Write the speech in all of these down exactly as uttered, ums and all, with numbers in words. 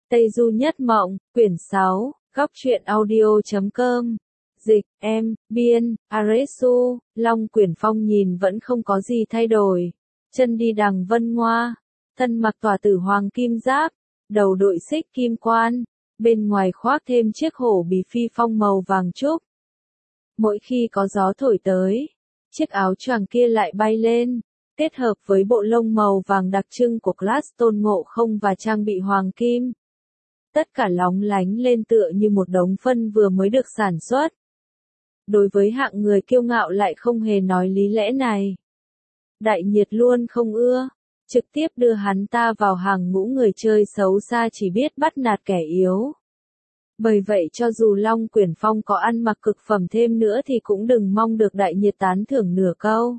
Tây Du Nhất Mộng, quyển sáu, góc truyện audio chấm com. Dịch, em, biên, Aresu, Long Quyển Phong nhìn vẫn không có gì thay đổi. Chân đi đằng vân ngoa, thân mặc tỏa tử hoàng kim giáp, đầu đội xích kim quan, bên ngoài khoác thêm chiếc hổ bì phi phong màu vàng trúc. Mỗi khi có gió thổi tới, chiếc áo choàng kia lại bay lên, kết hợp với bộ lông màu vàng đặc trưng của Gladstone Ngộ Không và trang bị hoàng kim. Tất cả lóng lánh lên tựa như một đống phân vừa mới được sản xuất. Đối với hạng người kiêu ngạo lại không hề nói lý lẽ này, Đại Nhiệt luôn không ưa, trực tiếp đưa hắn ta vào hàng ngũ người chơi xấu xa chỉ biết bắt nạt kẻ yếu. Bởi vậy cho dù Long Quyển Phong có ăn mặc cực phẩm thêm nữa thì cũng đừng mong được Đại Nhiệt tán thưởng nửa câu.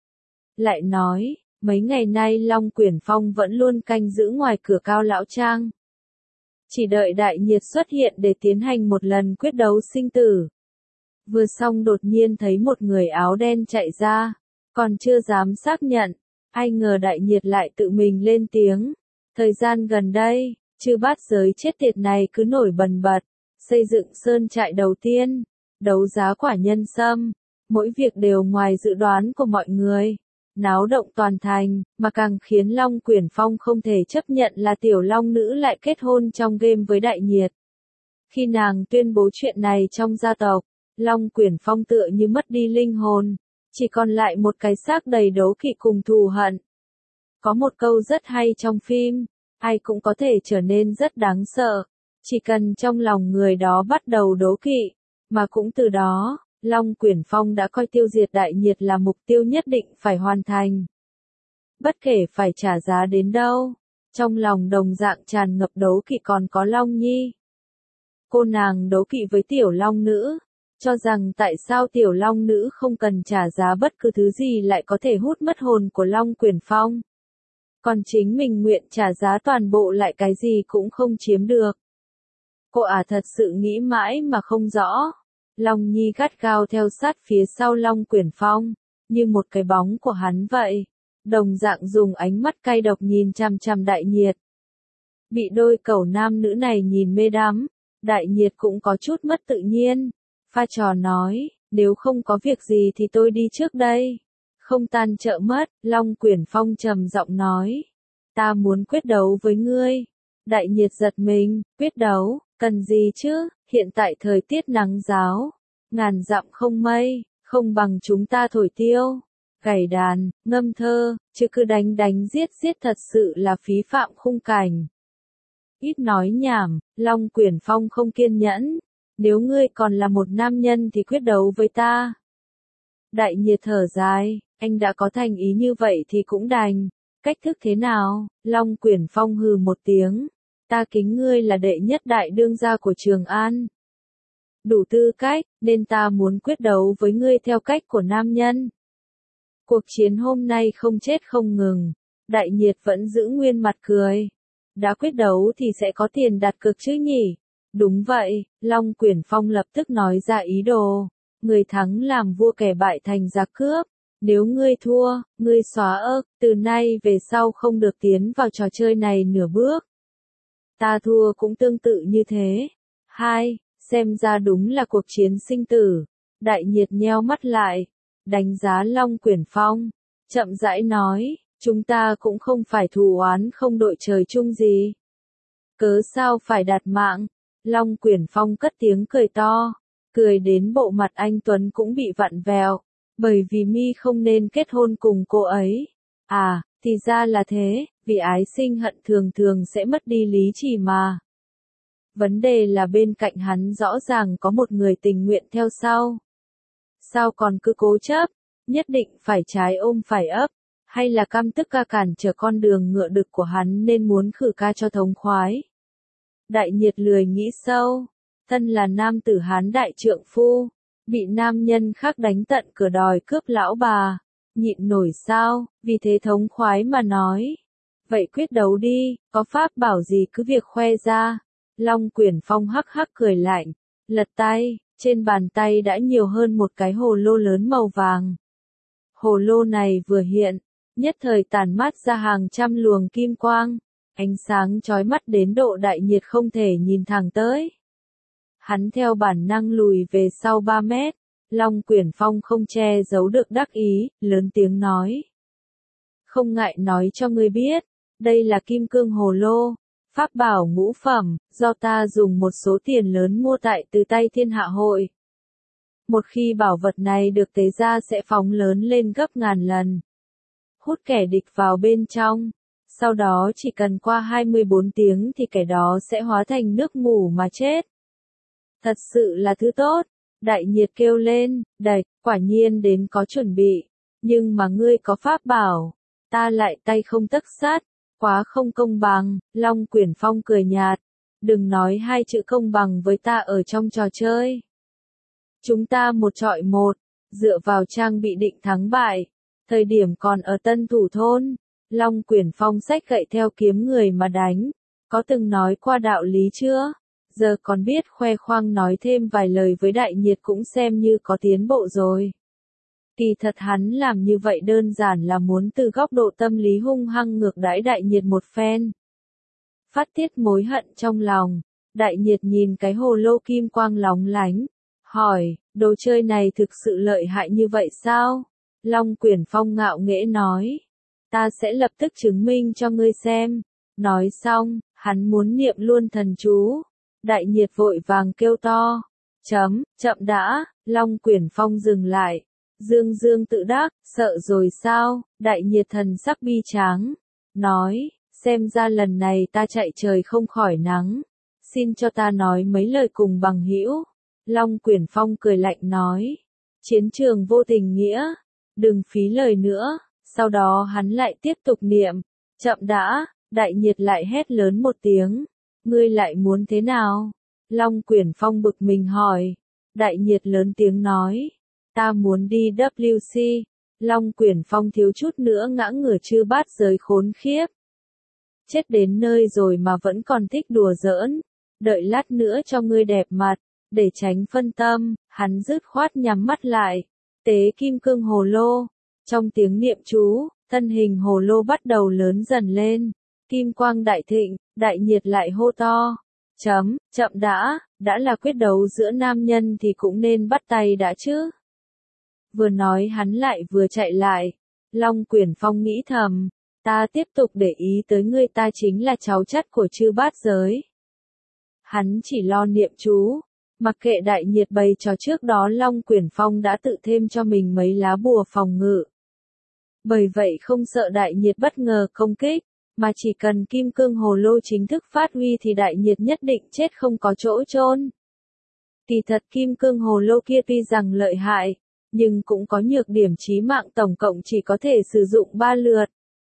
Lại nói, mấy ngày nay Long Quyển Phong vẫn luôn canh giữ ngoài cửa Cao Lão Trang. Chỉ đợi Đại Nhiệt xuất hiện để tiến hành một lần quyết đấu sinh tử. Vừa xong đột nhiên thấy một người áo đen chạy ra, còn chưa dám xác nhận, ai ngờ Đại Nhiệt lại tự mình lên tiếng. Thời gian gần đây, chư bát giới chết tiệt này cứ nổi bần bật, xây dựng sơn trại đầu tiên, đấu giá quả nhân sâm, mỗi việc đều ngoài dự đoán của mọi người. Náo động toàn thành, mà càng khiến Long Quyển Phong không thể chấp nhận là tiểu long nữ lại kết hôn trong game với Đại Nhiệt. Khi nàng tuyên bố chuyện này trong gia tộc, Long Quyển Phong tựa như mất đi linh hồn, chỉ còn lại một cái xác đầy đố kỵ cùng thù hận. Có một câu rất hay trong phim, ai cũng có thể trở nên rất đáng sợ, chỉ cần trong lòng người đó bắt đầu đố kỵ, mà cũng từ đó, Long Quyển Phong đã coi tiêu diệt Đại Nhiệt là mục tiêu nhất định phải hoàn thành. Bất kể phải trả giá đến đâu, trong lòng đồng dạng tràn ngập đố kỵ còn có Long Nhi. Cô nàng đố kỵ với tiểu long nữ, cho rằng tại sao tiểu long nữ không cần trả giá bất cứ thứ gì lại có thể hút mất hồn của Long Quyển Phong. Còn chính mình nguyện trả giá toàn bộ lại cái gì cũng không chiếm được. Cô ả à thật sự nghĩ mãi mà không rõ. Long Nhi gắt gao theo sát phía sau Long Quyển Phong, như một cái bóng của hắn vậy, đồng dạng dùng ánh mắt cay độc nhìn chằm chằm Đại Nhiệt. Bị đôi cẩu nam nữ này nhìn mê đắm, Đại Nhiệt cũng có chút mất tự nhiên, pha trò nói, nếu không có việc gì thì tôi đi trước đây. Không tan chợ mất, Long Quyển Phong trầm giọng nói, ta muốn quyết đấu với ngươi. Đại Nhiệt giật mình, quyết đấu, cần gì chứ, hiện tại thời tiết nắng ráo, ngàn dặm không mây, không bằng chúng ta thổi tiêu, gảy đàn, ngâm thơ, chứ cứ đánh đánh giết giết thật sự là phí phạm khung cảnh. Ít nói nhảm, Long Quyển Phong không kiên nhẫn, nếu ngươi còn là một nam nhân thì quyết đấu với ta. Đại Nhiệt thở dài, anh đã có thành ý như vậy thì cũng đành, cách thức thế nào? Long Quyển Phong hừ một tiếng, ta kính ngươi là đệ nhất đại đương gia của Trường An. Đủ tư cách, nên ta muốn quyết đấu với ngươi theo cách của nam nhân. Cuộc chiến hôm nay không chết không ngừng, Đại Nhiệt vẫn giữ nguyên mặt cười. Đã quyết đấu thì sẽ có tiền đặt cược chứ nhỉ? Đúng vậy, Long Quyển Phong lập tức nói ra ý đồ. Người thắng làm vua kẻ bại thành giặc cướp. Nếu ngươi thua, ngươi xóa ớt, từ nay về sau không được tiến vào trò chơi này nửa bước. Ta thua cũng tương tự như thế. Hai, xem ra đúng là cuộc chiến sinh tử. Đại Nhiệt nheo mắt lại, đánh giá Long Quyển Phong, chậm rãi nói, chúng ta cũng không phải thù oán không đội trời chung gì. Cớ sao phải đặt mạng? Long Quyển Phong cất tiếng cười to, cười đến bộ mặt anh Tuấn cũng bị vặn vẹo, bởi vì mi không nên kết hôn cùng cô ấy. À, thì ra là thế, vì ái sinh hận thường thường sẽ mất đi lý trí mà. Vấn đề là bên cạnh hắn rõ ràng có một người tình nguyện theo sau. Sao còn cứ cố chấp, nhất định phải trái ôm phải ấp, hay là căm tức ca cản trở con đường ngựa đực của hắn nên muốn khử ca cho thống khoái. Đại Nhiệt lười nghĩ sâu, thân là nam tử Hán đại trượng phu, bị nam nhân khác đánh tận cửa đòi cướp lão bà, nhịn nổi sao, vì thế thống khoái mà nói. Vậy quyết đấu đi, có pháp bảo gì cứ việc khoe ra. Long Quyển Phong hắc hắc cười lạnh, lật tay, trên bàn tay đã nhiều hơn một cái hồ lô lớn màu vàng. Hồ lô này vừa hiện, nhất thời tản mát ra hàng trăm luồng kim quang, ánh sáng chói mắt đến độ Đại Nhiệt không thể nhìn thẳng tới. Hắn theo bản năng lùi về sau ba mét, Long Quyển Phong không che giấu được đắc ý, lớn tiếng nói. Không ngại nói cho ngươi biết, đây là kim cương hồ lô, pháp bảo ngũ phẩm, do ta dùng một số tiền lớn mua tại từ tay Thiên Hạ Hội. Một khi bảo vật này được tế ra sẽ phóng lớn lên gấp ngàn lần. Hút kẻ địch vào bên trong, sau đó chỉ cần qua hai mươi bốn tiếng thì kẻ đó sẽ hóa thành nước ngủ mà chết. Thật sự là thứ tốt, Đại Nhiệt kêu lên, đạch, quả nhiên đến có chuẩn bị, nhưng mà ngươi có pháp bảo, ta lại tay không tấc sắt, quá không công bằng. Long Quyển Phong cười nhạt, đừng nói hai chữ công bằng với ta ở trong trò chơi. Chúng ta một trọi một, dựa vào trang bị định thắng bại. Thời điểm còn ở Tân Thủ Thôn, Long Quyển Phong xách gậy theo kiếm người mà đánh, có từng nói qua đạo lý chưa? Giờ còn biết khoe khoang nói thêm vài lời với Đại Nhiệt cũng xem như có tiến bộ rồi. Kỳ thật hắn làm như vậy đơn giản là muốn từ góc độ tâm lý hung hăng ngược đãi Đại Nhiệt một phen. Phát tiết mối hận trong lòng, Đại Nhiệt nhìn cái hồ lô kim quang lóng lánh, hỏi, đồ chơi này thực sự lợi hại như vậy sao? Long Quyển Phong ngạo nghễ nói, ta sẽ lập tức chứng minh cho ngươi xem. Nói xong, hắn muốn niệm luôn thần chú. Đại Nhiệt vội vàng kêu to, chấm, chậm đã. Long Quyển Phong dừng lại, dương dương tự đắc, sợ rồi sao? Đại Nhiệt thần sắc bi tráng, nói, xem ra lần này ta chạy trời không khỏi nắng, xin cho ta nói mấy lời cùng bằng hữu. Long Quyển Phong cười lạnh nói, chiến trường vô tình nghĩa, đừng phí lời nữa. Sau đó hắn lại tiếp tục niệm, chậm đã. Đại Nhiệt lại hét lớn một tiếng, ngươi lại muốn thế nào? Long Quyển Phong bực mình hỏi. Đại Nhiệt lớn tiếng nói, ta muốn đi W C. Long Quyển Phong thiếu chút nữa ngã ngửa chư bát giới khốn khiếp. Chết đến nơi rồi mà vẫn còn thích đùa giỡn, đợi lát nữa cho ngươi đẹp mặt. Để tránh phân tâm, hắn dứt khoát nhắm mắt lại, tế kim cương hồ lô. Trong tiếng niệm chú, thân hình hồ lô bắt đầu lớn dần lên, kim quang đại thịnh. Đại Nhiệt lại hô to, chấm, chậm đã, đã là quyết đấu giữa nam nhân thì cũng nên bắt tay đã chứ. Vừa nói hắn lại vừa chạy lại. Long Quyển Phong nghĩ thầm, ta tiếp tục để ý tới ngươi, ta chính là cháu chắt của chư bát giới. Hắn chỉ lo niệm chú, mặc kệ Đại Nhiệt bày trò. Trước đó Long Quyển Phong đã tự thêm cho mình mấy lá bùa phòng ngự. Bởi vậy không sợ Đại Nhiệt bất ngờ công kích, mà chỉ cần kim cương hồ lô chính thức phát huy thì Đại Nhiệt nhất định chết không có chỗ chôn. Kỳ thật kim cương hồ lô kia tuy rằng lợi hại, nhưng cũng có nhược điểm chí mạng, tổng cộng chỉ có thể sử dụng ba lượt.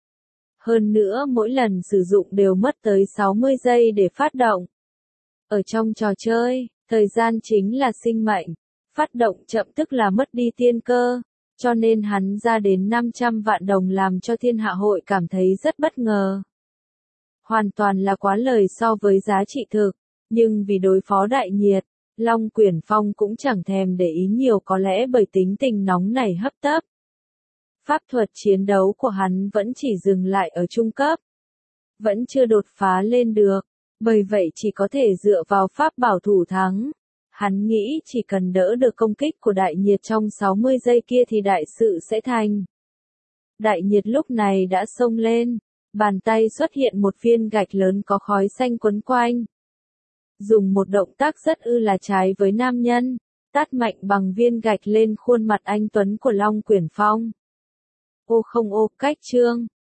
Hơn nữa mỗi lần sử dụng đều mất tới sáu mươi giây để phát động. Ở trong trò chơi, thời gian chính là sinh mệnh, phát động chậm tức là mất đi tiên cơ, cho nên hắn ra đến năm trăm vạn đồng làm cho Thiên Hạ Hội cảm thấy rất bất ngờ. Hoàn toàn là quá lời so với giá trị thực, nhưng vì đối phó Đại Nhiệt, Long Quyển Phong cũng chẳng thèm để ý nhiều, có lẽ bởi tính tình nóng nảy hấp tấp. Pháp thuật chiến đấu của hắn vẫn chỉ dừng lại ở trung cấp, vẫn chưa đột phá lên được, bởi vậy chỉ có thể dựa vào pháp bảo thủ thắng. Hắn nghĩ chỉ cần đỡ được công kích của Đại Nhiệt trong sáu mươi giây kia thì đại sự sẽ thành. Đại Nhiệt lúc này đã xông lên, bàn tay xuất hiện một viên gạch lớn có khói xanh quấn quanh. Dùng một động tác rất ư là trái với nam nhân, tát mạnh bằng viên gạch lên khuôn mặt anh tuấn của Long Quyển Phong. Ô không ô, cách chương.